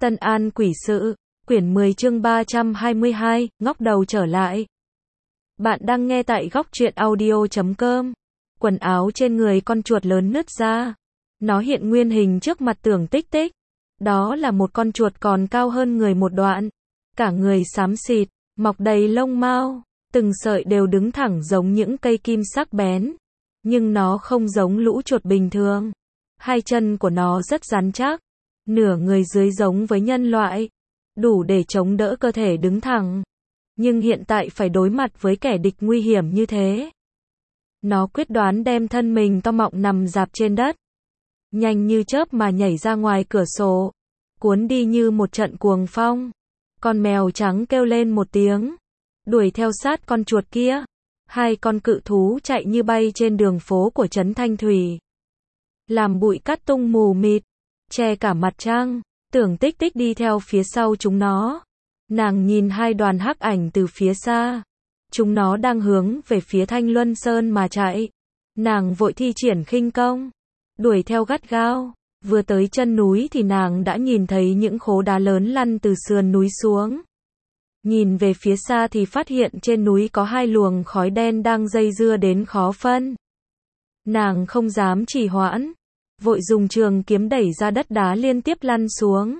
Tân An Quỷ Sự, quyển 10 chương 322, ngóc đầu trở lại. Bạn đang nghe tại góc truyện audio.com. Quần áo trên người con chuột lớn nứt ra. Nó hiện nguyên hình trước mặt Tưởng Tích Tích. Đó là một con chuột còn cao hơn người một đoạn. Cả người xám xịt, mọc đầy lông mao, từng sợi đều đứng thẳng giống những cây kim sắc bén. Nhưng nó không giống lũ chuột bình thường. Hai chân của nó rất rắn chắc. Nửa người dưới giống với nhân loại, đủ để chống đỡ cơ thể đứng thẳng. Nhưng hiện tại phải đối mặt với kẻ địch nguy hiểm như thế. Nó quyết đoán đem thân mình to mọng nằm rạp trên đất. Nhanh như chớp mà nhảy ra ngoài cửa sổ. Cuốn đi như một trận cuồng phong. Con mèo trắng kêu lên một tiếng. Đuổi theo sát con chuột kia. Hai con cự thú chạy như bay trên đường phố của trấn Thanh Thủy. Làm bụi cát tung mù mịt. Che cả mặt trăng. Tưởng Tích Tích đi theo phía sau chúng nó. Nàng nhìn hai đoàn hắc ảnh từ phía xa. Chúng nó đang hướng về phía Thanh Luân Sơn mà chạy. Nàng vội thi triển khinh công. Đuổi theo gắt gao. Vừa tới chân núi thì nàng đã nhìn thấy những khố đá lớn lăn từ sườn núi xuống. Nhìn về phía xa thì phát hiện trên núi có hai luồng khói đen đang dây dưa đến khó phân. Nàng không dám trì hoãn. Vội dùng trường kiếm đẩy ra đất đá liên tiếp lăn xuống.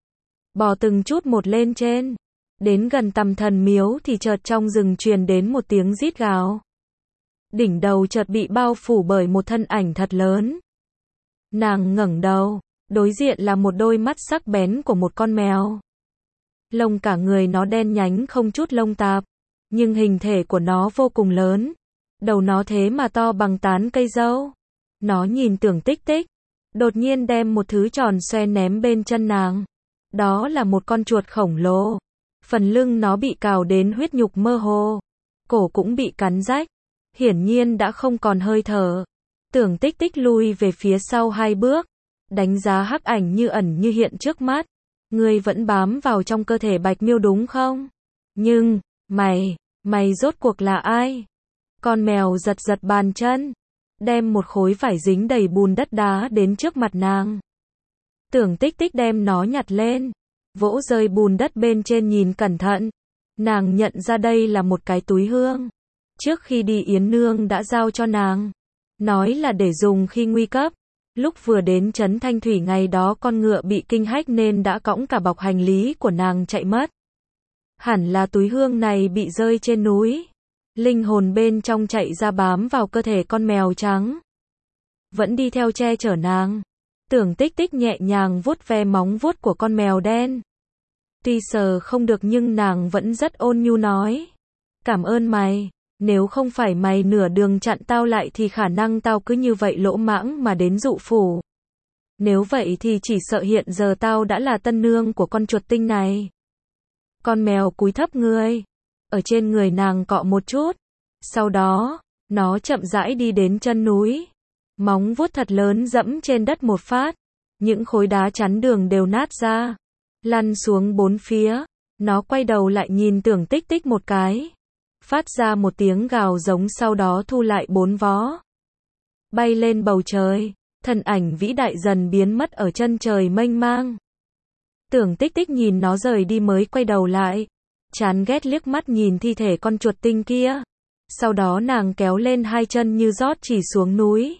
Bò từng chút một lên trên. Đến gần tầm thần miếu thì chợt trong rừng truyền đến một tiếng rít gào. Đỉnh đầu chợt bị bao phủ bởi một thân ảnh thật lớn. Nàng ngẩng đầu, đối diện là một đôi mắt sắc bén của một con mèo. Lông cả người nó đen nhánh không chút lông tạp, nhưng hình thể của nó vô cùng lớn. Đầu nó thế mà to bằng tán cây dâu. Nó nhìn Tưởng Tích Tích, đột nhiên đem một thứ tròn xoe ném bên chân nàng. Đó là một con chuột khổng lồ. Phần lưng nó bị cào đến huyết nhục mơ hồ. Cổ cũng bị cắn rách. Hiển nhiên đã không còn hơi thở. Tưởng Tích Tích lui về phía sau hai bước. Đánh giá hắc ảnh như ẩn như hiện trước mắt. Ngươi vẫn bám vào trong cơ thể Bạch Miêu đúng không? Nhưng, mày rốt cuộc là ai? Con mèo giật giật bàn chân. Đem một khối vải dính đầy bùn đất đá đến trước mặt nàng. Tưởng Tích Tích đem nó nhặt lên. Vỗ rơi bùn đất bên trên nhìn cẩn thận. Nàng nhận ra đây là một cái túi hương. Trước khi đi Yến Nương đã giao cho nàng. Nói là để dùng khi nguy cấp. Lúc vừa đến trấn Thanh Thủy ngày đó con ngựa bị kinh hách nên đã cõng cả bọc hành lý của nàng chạy mất. Hẳn là túi hương này bị rơi trên núi. Linh hồn bên trong chạy ra bám vào cơ thể con mèo trắng. Vẫn đi theo che chở nàng. Tưởng Tích Tích nhẹ nhàng vuốt ve móng vuốt của con mèo đen. Tuy sờ không được nhưng nàng vẫn rất ôn nhu nói. Cảm ơn mày. Nếu không phải mày nửa đường chặn tao lại thì khả năng tao cứ như vậy lỗ mãng mà đến dụ phủ. Nếu vậy thì chỉ sợ hiện giờ tao đã là tân nương của con chuột tinh này. Con mèo cúi thấp người. Ở trên người nàng cọ một chút. Sau đó, nó chậm rãi đi đến chân núi. Móng vuốt thật lớn dẫm trên đất một phát. Những khối đá chắn đường đều nát ra. Lăn xuống bốn phía. Nó quay đầu lại nhìn Tưởng Tích Tích một cái. Phát ra một tiếng gào giống sau đó thu lại bốn vó. Bay lên bầu trời. Thân ảnh vĩ đại dần biến mất ở chân trời mênh mang. Tưởng Tích Tích nhìn nó rời đi mới quay đầu lại. Chán ghét liếc mắt nhìn thi thể con chuột tinh kia. Sau đó nàng kéo lên hai chân như rót chỉ xuống núi.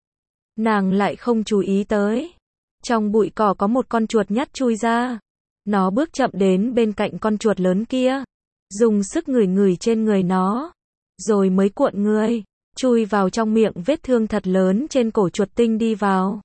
Nàng lại không chú ý tới. Trong bụi cỏ có một con chuột nhắt chui ra. Nó bước chậm đến bên cạnh con chuột lớn kia. Dùng sức ngửi ngửi trên người nó. Rồi mới cuộn người. Chui vào trong miệng vết thương thật lớn trên cổ chuột tinh đi vào.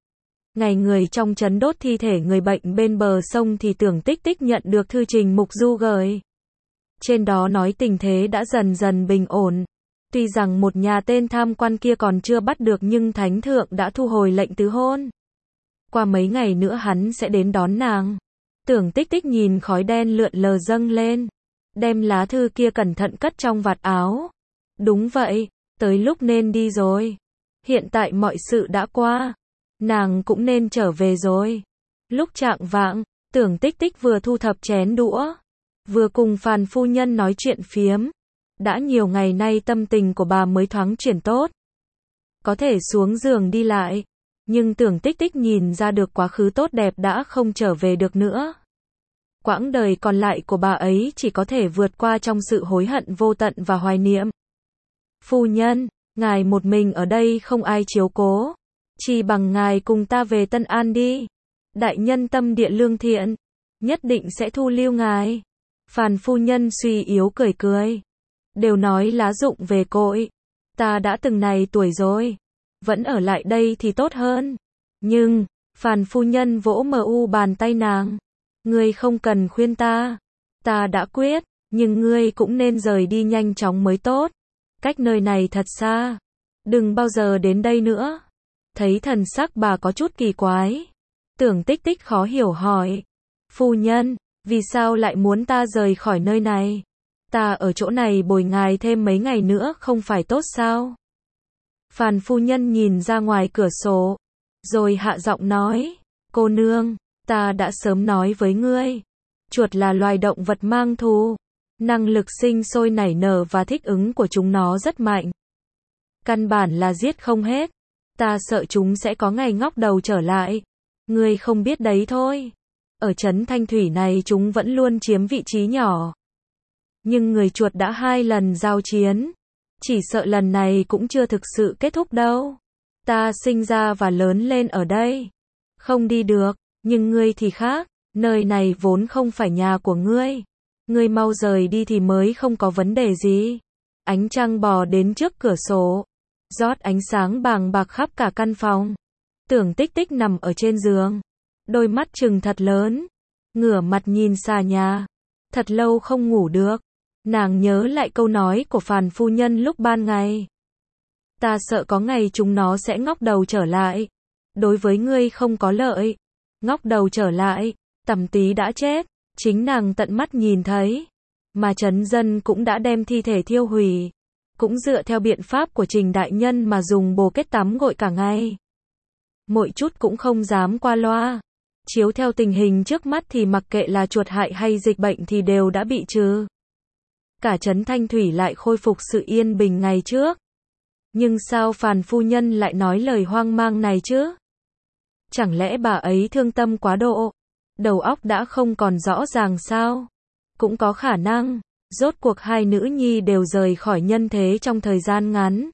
Ngày người trong trấn đốt thi thể người bệnh bên bờ sông thì Tưởng Tích Tích nhận được thư trình Mục Du gửi. Trên đó nói tình thế đã dần dần bình ổn. Tuy rằng một nhà tên tham quan kia còn chưa bắt được nhưng Thánh Thượng đã thu hồi lệnh tứ hôn. Qua mấy ngày nữa hắn sẽ đến đón nàng. Tưởng Tích Tích nhìn khói đen lượn lờ dâng lên. Đem lá thư kia cẩn thận cất trong vạt áo. Đúng vậy, tới lúc nên đi rồi. Hiện tại mọi sự đã qua. Nàng cũng nên trở về rồi. Lúc chạng vạng, Tưởng Tích Tích vừa thu thập chén đũa. Vừa cùng Phàn phu nhân nói chuyện phiếm. Đã nhiều ngày nay tâm tình của bà mới thoáng chuyển tốt. Có thể xuống giường đi lại. Nhưng Tưởng Tích Tích nhìn ra được quá khứ tốt đẹp đã không trở về được nữa. Quãng đời còn lại của bà ấy chỉ có thể vượt qua trong sự hối hận vô tận và hoài niệm. Phu nhân, ngài một mình ở đây không ai chiếu cố. Chỉ bằng ngài cùng ta về Tân An đi. Đại nhân tâm địa lương thiện, nhất định sẽ thu lưu ngài. Phàn phu nhân suy yếu cười cười. Đều nói lá rụng về cội. Ta đã từng này tuổi rồi. Vẫn ở lại đây thì tốt hơn. Nhưng, Phàn phu nhân vỗ bàn tay nàng. Ngươi không cần khuyên ta. Ta đã quyết, nhưng ngươi cũng nên rời đi nhanh chóng mới tốt. Cách nơi này thật xa. Đừng bao giờ đến đây nữa. Thấy thần sắc bà có chút kỳ quái. Tưởng Tích Tích khó hiểu hỏi. Phu nhân, vì sao lại muốn ta rời khỏi nơi này? Ta ở chỗ này bồi ngài thêm mấy ngày nữa không phải tốt sao? Phàn phu nhân nhìn ra ngoài cửa sổ. Rồi hạ giọng nói. Cô nương, ta đã sớm nói với ngươi. Chuột là loài động vật mang thù. Năng lực sinh sôi nảy nở và thích ứng của chúng nó rất mạnh. Căn bản là giết không hết. Ta sợ chúng sẽ có ngày ngóc đầu trở lại. Ngươi không biết đấy thôi. Ở trấn Thanh Thủy này chúng vẫn luôn chiếm vị trí nhỏ. Nhưng người chuột đã 2 lần giao chiến. Chỉ sợ lần này cũng chưa thực sự kết thúc đâu. Ta sinh ra và lớn lên ở đây. Không đi được, nhưng ngươi thì khác. Nơi này vốn không phải nhà của ngươi. Ngươi mau rời đi thì mới không có vấn đề gì. Ánh trăng bò đến trước cửa sổ. Rót ánh sáng bàng bạc khắp cả căn phòng. Tưởng Tích Tích nằm ở trên giường. Đôi mắt trừng thật lớn. Ngửa mặt nhìn xà nhà. Thật lâu không ngủ được. Nàng nhớ lại câu nói của Phàn phu nhân lúc ban ngày. Ta sợ có ngày chúng nó sẽ ngóc đầu trở lại. Đối với ngươi không có lợi. Ngóc đầu trở lại, Tầm Tý đã chết. Chính nàng tận mắt nhìn thấy. Mà trấn dân cũng đã đem thi thể thiêu hủy. Cũng dựa theo biện pháp của Trình đại nhân mà dùng bồ kết tắm gội cả ngày. Mỗi chút cũng không dám qua loa. Chiếu theo tình hình trước mắt thì mặc kệ là chuột hại hay dịch bệnh thì đều đã bị trừ. Cả trấn Thanh Thủy lại khôi phục sự yên bình ngày trước. Nhưng sao Phàn phu nhân lại nói lời hoang mang này chứ? Chẳng lẽ bà ấy thương tâm quá độ? Đầu óc đã không còn rõ ràng sao? Cũng có khả năng. Rốt cuộc 2 nữ nhi đều rời khỏi nhân thế trong thời gian ngắn.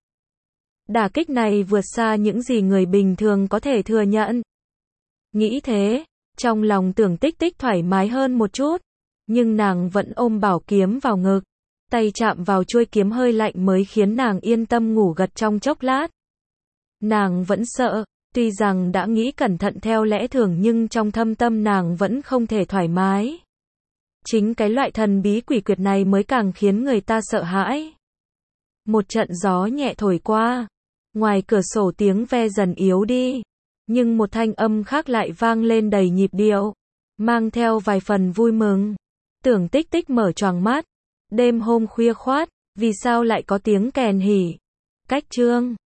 Đả kích này vượt xa những gì người bình thường có thể thừa nhận. Nghĩ thế, trong lòng Tưởng Tích Tích thoải mái hơn một chút. Nhưng nàng vẫn ôm bảo kiếm vào ngực. Tay chạm vào chuôi kiếm hơi lạnh mới khiến nàng yên tâm ngủ gật trong chốc lát. Nàng vẫn sợ, tuy rằng đã nghĩ cẩn thận theo lẽ thường nhưng trong thâm tâm nàng vẫn không thể thoải mái. Chính cái loại thần bí quỷ quyệt này mới càng khiến người ta sợ hãi. Một trận gió nhẹ thổi qua. Ngoài cửa sổ tiếng ve dần yếu đi. Nhưng một thanh âm khác lại vang lên đầy nhịp điệu. Mang theo vài phần vui mừng. Tưởng Tích Tích mở choàng mắt. Đêm hôm khuya khoát, vì sao lại có tiếng kèn hỉ? Cách chương